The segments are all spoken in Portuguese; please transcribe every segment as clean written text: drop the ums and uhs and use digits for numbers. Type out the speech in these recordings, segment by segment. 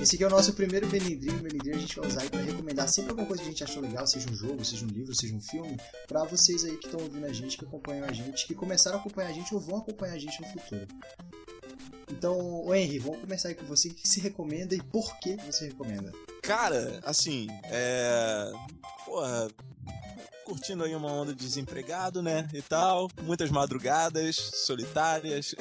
Esse aqui é o nosso primeiro Benedrinho. O Benedrinho a gente vai usar aí pra recomendar sempre alguma coisa que a gente achou legal, seja um jogo, seja um livro, seja um filme, pra vocês aí que estão ouvindo a gente, que acompanham a gente, que começaram a acompanhar a gente ou vão acompanhar a gente no futuro. Então, Henry, vamos começar aí com você. O que se recomenda e por que você recomenda? Cara, assim, Porra, curtindo aí uma onda de desempregado, né, e tal. Muitas madrugadas solitárias,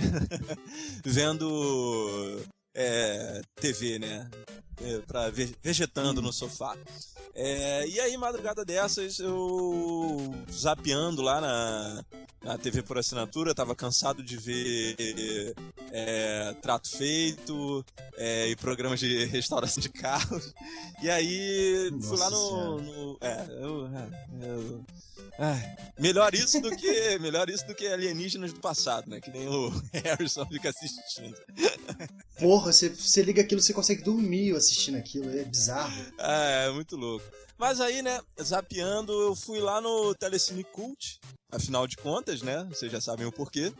vendo TV, né, vegetando no sofá. E aí, madrugada dessas, eu zapeando lá na TV por assinatura, tava cansado de ver Trato Feito e programas de restauração de carros. E aí, fui lá melhor isso do que Alienígenas do Passado, né? Que nem o Harrison fica assistindo. Porra, você liga aquilo, você consegue dormir assistindo aquilo, é bizarro. É muito louco. Mas aí, né, zapeando, eu fui lá no Telecine Cult, afinal de contas, né? Vocês já sabem o porquê.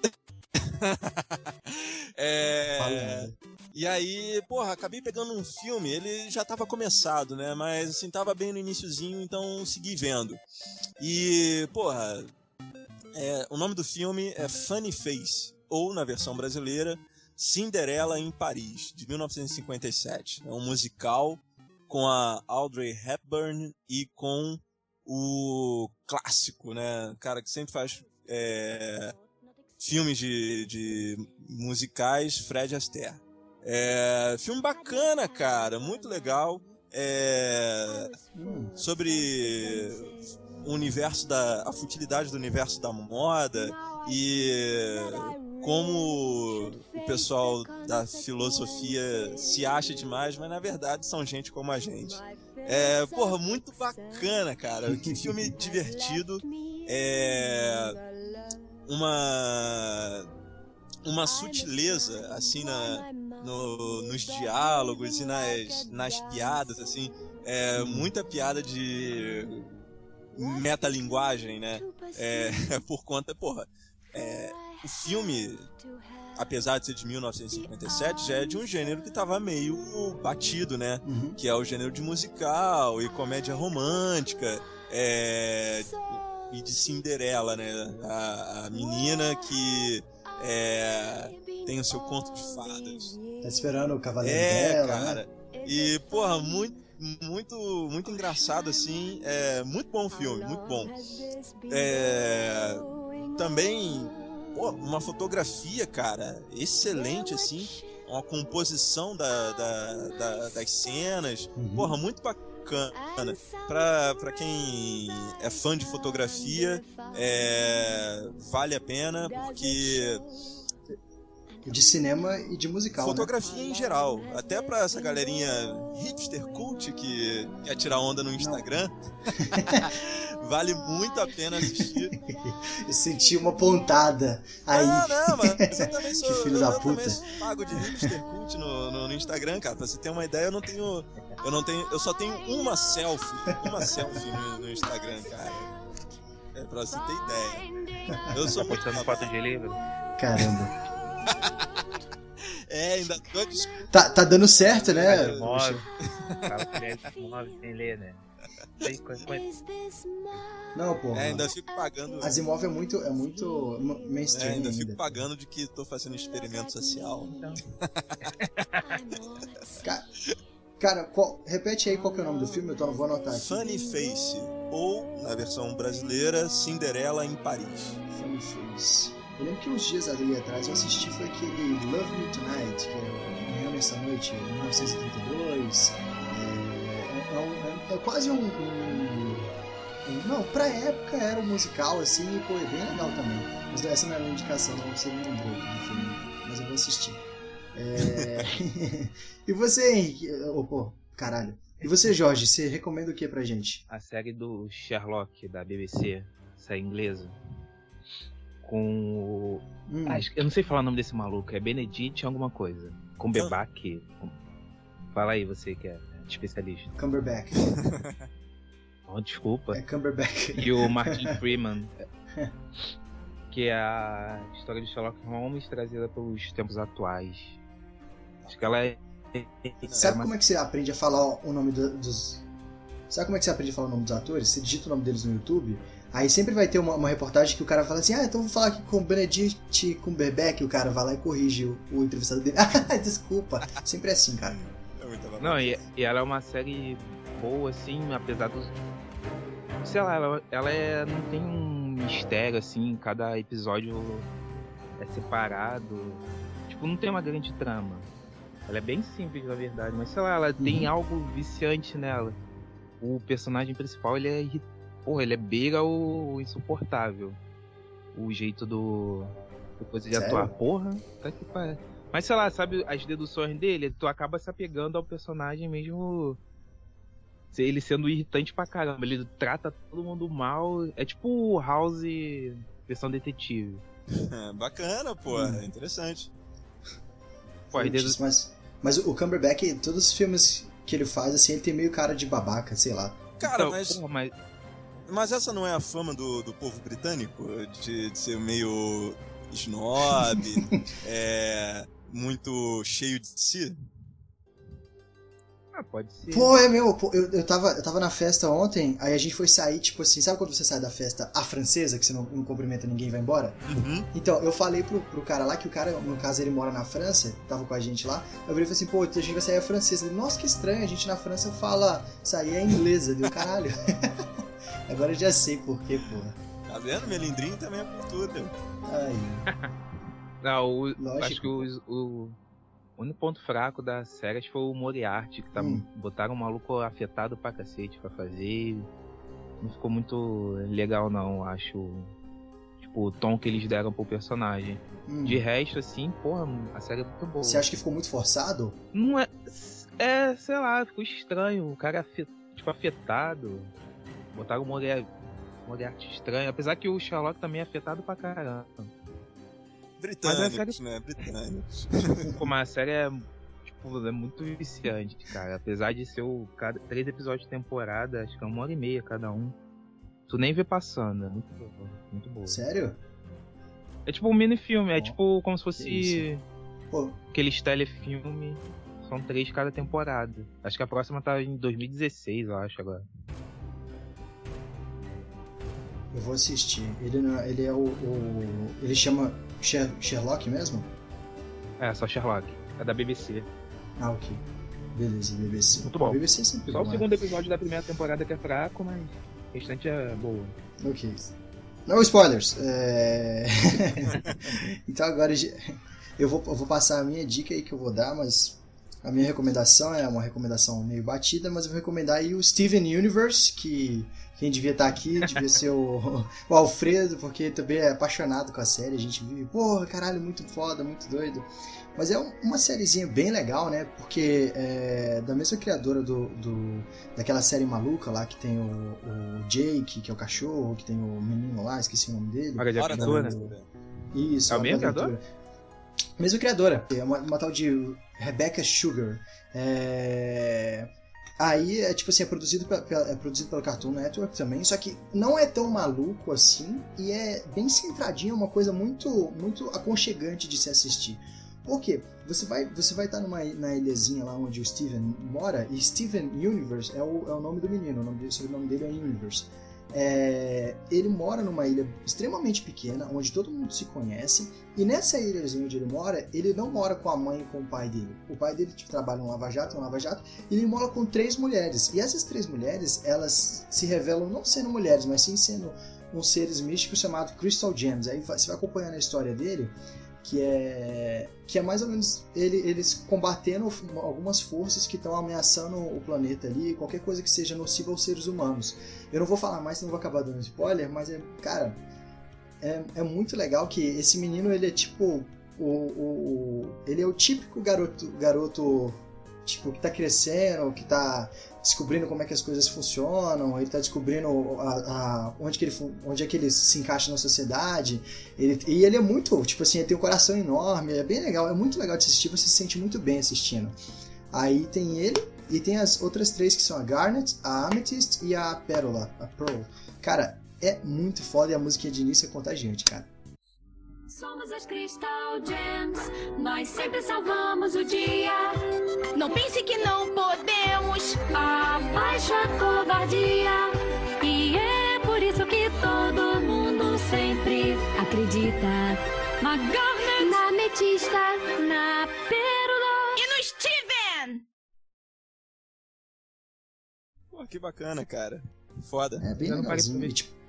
E aí, porra, acabei pegando um filme, ele já tava começado, né? Mas assim, tava bem no iniciozinho, então segui vendo. E, porra, o nome do filme é Funny Face, ou na versão brasileira, Cinderela em Paris, de 1957. É um musical com a Audrey Hepburn e com o clássico, né? Cara que sempre faz filmes de musicais, Fred Astaire. Filme bacana, cara, muito legal. Sobre o universo a futilidade do universo da moda e como o pessoal da filosofia se acha demais, mas na verdade são gente como a gente. Porra, muito bacana, cara. Que filme divertido. Uma sutileza, assim, nos diálogos e nas piadas, assim. Muita piada de metalinguagem, né? Por conta, porra... O filme, apesar de ser de 1957, já é de um gênero que estava meio batido, né? Uhum. Que é o gênero de musical e comédia romântica e de Cinderela, né? A menina que tem o seu conto de fadas. Tá esperando o cavaleiro dela, cara. Né? E, porra, muito engraçado, assim. Muito bom o filme, muito bom. Também, uma fotografia, cara, excelente, assim. Uma composição das cenas. Uhum. Porra, muito bacana. Pra quem é fã de fotografia, vale a pena, porque... De cinema e de musical, fotografia, né? Em geral. Até pra essa galerinha hipster cult que quer tirar onda no Instagram. Vale muito a pena assistir. Eu senti uma pontada aí. Não, mas eu também sou. Que filho da puta. Eu também pago de hipster cult no Instagram, cara. Pra você ter uma ideia, eu só tenho uma selfie no Instagram, cara. Pra você ter ideia. Eu sou muito postando foto de livro. Caramba. Ainda tô tá dando certo, né? Móvel sem ler, né? Não, pô. Ainda fico pagando. Asimov é muito mainstream. Ainda fico pagando de que tô fazendo experimento social. Então. Cara, repete aí qual que é o nome do filme, eu vou anotar aqui. Funny Face, ou, na versão brasileira, Cinderela em Paris. Funny Face. Eu lembro que uns dias ali atrás eu assisti, foi aquele Love Me Tonight, que é Morreu Nessa Noite, 1932. É quase não, pra época era um musical, assim, e pô, é bem legal também. Mas essa não era uma indicação, não, você me lembrou do filme, mas eu vou assistir. E você, Henrique? Caralho. E você, Jorge, você recomenda o que pra gente? A série do Sherlock, da BBC, série inglesa. Com o... eu não sei falar o nome desse maluco, é Benedict alguma coisa. Cumberbatch. Fala aí, você que é especialista. Cumberbatch. Oh, desculpa. É Cumberbatch. E o Martin Freeman. Que é a história de Sherlock Holmes trazida pelos tempos atuais. Acho que ela é Sabe como é que você aprende a falar o nome dos... Sabe como é que você aprende a falar o nome dos atores? Você digita o nome deles no YouTube, aí sempre vai ter uma reportagem que o cara fala assim, então vou falar aqui com o Benedict Cumberbatch, e o cara vai lá e corrige o entrevistador dele. Desculpa. Sempre é assim, cara. Não, e ela é uma série boa, assim, apesar dos... Sei lá, ela não tem um mistério, assim, cada episódio é separado. Tipo, não tem uma grande trama. Ela é bem simples, na verdade, mas sei lá, ela tem algo viciante nela. O personagem principal, ele é ele beira o insuportável. O jeito do coisa de atuar. Porra, tá que pariu. Mas sei lá, sabe as deduções dele? Tu acaba se apegando ao personagem mesmo, ele sendo irritante pra caramba. Ele trata todo mundo mal. É tipo o House versão detetive. Bacana, pô. É interessante. Pô, mas o Cumberbatch, todos os filmes que ele faz, assim, ele tem meio cara de babaca, sei lá. Cara, mas essa não é a fama do povo britânico? De ser meio snob, muito cheio de si? Pode ser. Pô, é meu, eu tava na festa ontem, aí a gente foi sair, tipo assim, sabe quando você sai da festa a francesa, que você não cumprimenta ninguém e vai embora? Uhum. Então, eu falei pro cara lá, que o cara, no caso, ele mora na França, tava com a gente lá, eu falei assim, pô, a gente vai sair a francesa. Ele, nossa, que estranho, a gente na França fala, sair é inglesa, deu caralho. Agora eu já sei por quê, porra. Tá vendo? Melindrinho também é cultura. Aí. Não, acho que o único ponto fraco da série foi o Moriarty, que botaram um maluco afetado pra cacete pra fazer. Não ficou muito legal, não, acho. Tipo, o tom que eles deram pro personagem. De resto, assim, porra, a série é muito boa. Você acha que ficou muito forçado? Não é. Sei lá, ficou estranho. O cara afetado. Botaram o Moriarty estranho. Apesar que o Sherlock também é afetado pra caramba. Britânicos, né? Britânicos. Mas a série é muito viciante, cara. Apesar de ser 3 episódios de temporada, acho que é 1h30 cada um. Tu nem vê passando, é muito boa. Muito boa. Sério? É tipo um mini-filme, é tipo como se fosse aqueles telefilme. São 3 cada temporada. Acho que a próxima tá em 2016, eu acho, agora. Eu vou assistir. Ele é ele chama Sherlock mesmo? É, só Sherlock. É da BBC. Ah, ok. Beleza, BBC. Muito bom. A BBC é sempre só bom, o segundo episódio da primeira temporada que é fraco, mas o restante é boa. Ok. Não spoilers. Então agora eu vou passar a minha dica aí que eu vou dar, mas a minha recomendação é uma recomendação meio batida, mas eu vou recomendar aí o Steven Universe, que quem devia estar aqui devia ser o Alfredo, porque também é apaixonado com a série. A gente vive, porra, caralho, muito foda, muito doido. Mas é uma sériezinha bem legal, né? Porque é da mesma criadora daquela série maluca lá, que tem o Jake, que é o cachorro, que tem o menino lá, esqueci o nome dele. Hora de Aventura. Isso. É o mesmo criador? Mesma criadora. É uma tal de Rebecca Sugar. Aí, tipo assim, é produzido pela Cartoon Network também, só que não é tão maluco assim, e é bem centradinho, é uma coisa muito, muito aconchegante de se assistir. Por quê? Você vai estar na ilhazinha lá onde o Steven mora, e Steven Universe é o nome do menino, o sobrenome dele é Universe. Ele mora numa ilha extremamente pequena, onde todo mundo se conhece, e nessa ilhazinha onde ele mora, ele não mora com a mãe e com o pai dele. O pai dele trabalha no Lava Jato, e ele mora com 3 mulheres. E essas 3 mulheres, elas se revelam não sendo mulheres, mas sim sendo uns seres místicos chamados Crystal Gems. Aí você vai acompanhando a história dele, que é mais ou menos eles combatendo algumas forças que estão ameaçando o planeta ali, qualquer coisa que seja nociva aos seres humanos. Eu não vou falar mais, senão vou acabar dando spoiler, mas cara, é muito legal que esse menino, ele é tipo ele é o típico garoto tipo, que tá crescendo, que tá descobrindo como é que as coisas funcionam, ele tá descobrindo onde é que ele se encaixa na sociedade, e ele é muito, tipo assim, ele tem um coração enorme, é bem legal, é muito legal de assistir, você se sente muito bem assistindo. Aí tem ele, e tem as outras 3 que são a Garnet, a Amethyst e a Pérola, a Pearl. Cara, é muito foda, e a musiquinha de início é contagiante, cara. Somos as Crystal Gems, nós sempre salvamos o dia. Não pense que não podemos, abaixa a covardia. E é por isso que todo mundo sempre acredita na Garnet, na Ametista, na Pérola e no Steven! Pô, que bacana, cara. Foda. É bem legalzinho.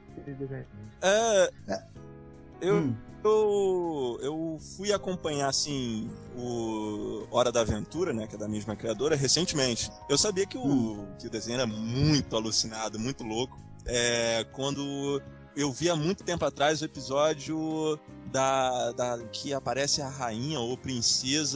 Eu fui acompanhar, assim, o Hora da Aventura, né, que é da mesma criadora, recentemente. Eu sabia que o desenho era muito alucinado, muito louco. Quando eu vi há muito tempo atrás o episódio que aparece a rainha ou princesa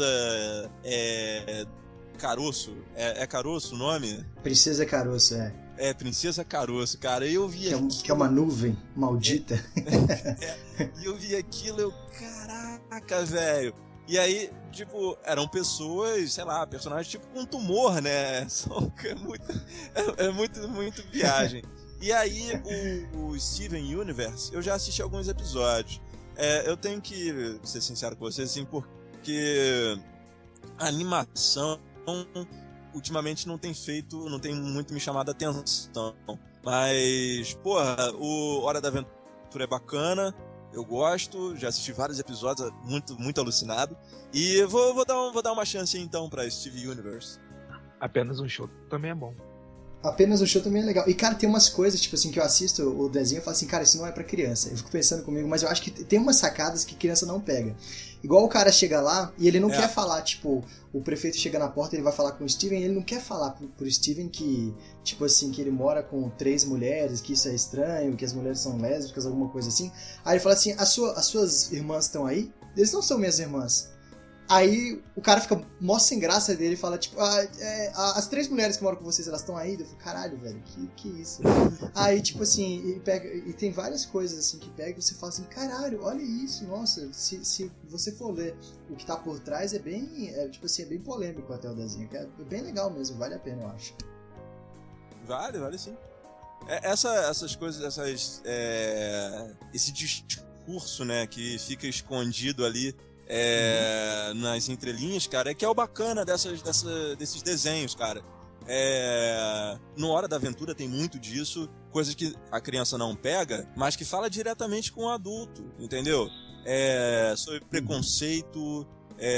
Caroço. É Caroço o nome? Princesa Caroço, É, Princesa Caroço, cara. Eu vi que é uma nuvem maldita. E eu vi aquilo, caraca, velho. E aí, tipo, eram pessoas, sei lá, personagens tipo com tumor, né? É muito viagem. E aí, o Steven Universe, eu já assisti alguns episódios. Eu tenho que ser sincero com vocês, assim, porque a animação ultimamente não tem muito me chamado a atenção. Mas, porra, o Hora da Aventura é bacana, eu gosto, já assisti vários episódios, muito alucinado. E vou dar uma chance então pra Steven Universe. Apenas um show também é bom. Apenas um show também é legal. E, cara, tem umas coisas, tipo assim, que eu assisto o desenho e falo assim, cara, isso não é pra criança. Eu fico pensando comigo, mas eu acho que tem umas sacadas que criança não pega. Igual o cara chega lá e ele não quer falar, tipo, o prefeito chega na porta e ele vai falar com o Steven e ele não quer falar pro Steven que, tipo assim, que ele mora com 3 mulheres, que isso é estranho, que as mulheres são lésbicas, alguma coisa assim. Aí ele fala assim, as suas irmãs estão aí? Eles não são minhas irmãs. Aí o cara fica mó sem graça dele e fala, tipo, as 3 mulheres que moram com vocês, elas estão aí? Eu falo, caralho, velho, que isso? Aí, tipo assim, e tem várias coisas assim que pega e você fala assim, caralho, olha isso, nossa, se você for ler o que tá por trás, é bem polêmico até o desenho, que é bem legal mesmo, vale a pena, eu acho. Vale sim. Essas coisas, esse discurso, né, que fica escondido ali nas entrelinhas, cara, que é o bacana desses desenhos, cara. No Hora da Aventura tem muito disso, coisas que a criança não pega, mas que fala diretamente com o adulto, entendeu? Sobre preconceito,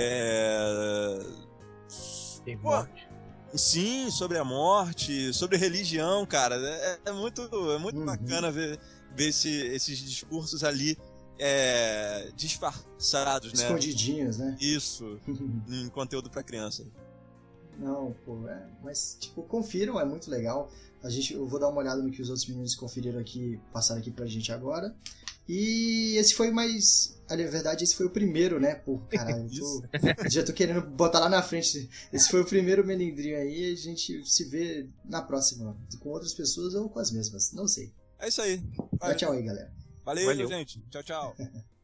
Tem morte. Sim, sobre a morte, sobre religião, cara. É muito bacana ver esses discursos ali disfarçados, né? Escondidinhos, né? Isso, em conteúdo pra criança. Não, pô, mas, tipo, confiram, é muito legal. Eu vou dar uma olhada no que os outros meninos conferiram aqui, passaram aqui pra gente agora. E esse foi na verdade, esse foi o primeiro, né? Pô, caralho, já tô querendo botar lá na frente. Esse foi o primeiro Melindrinho aí, a gente se vê na próxima, com outras pessoas ou com as mesmas, não sei. É isso aí. Tchau aí, galera. Valeu, gente. Tchau.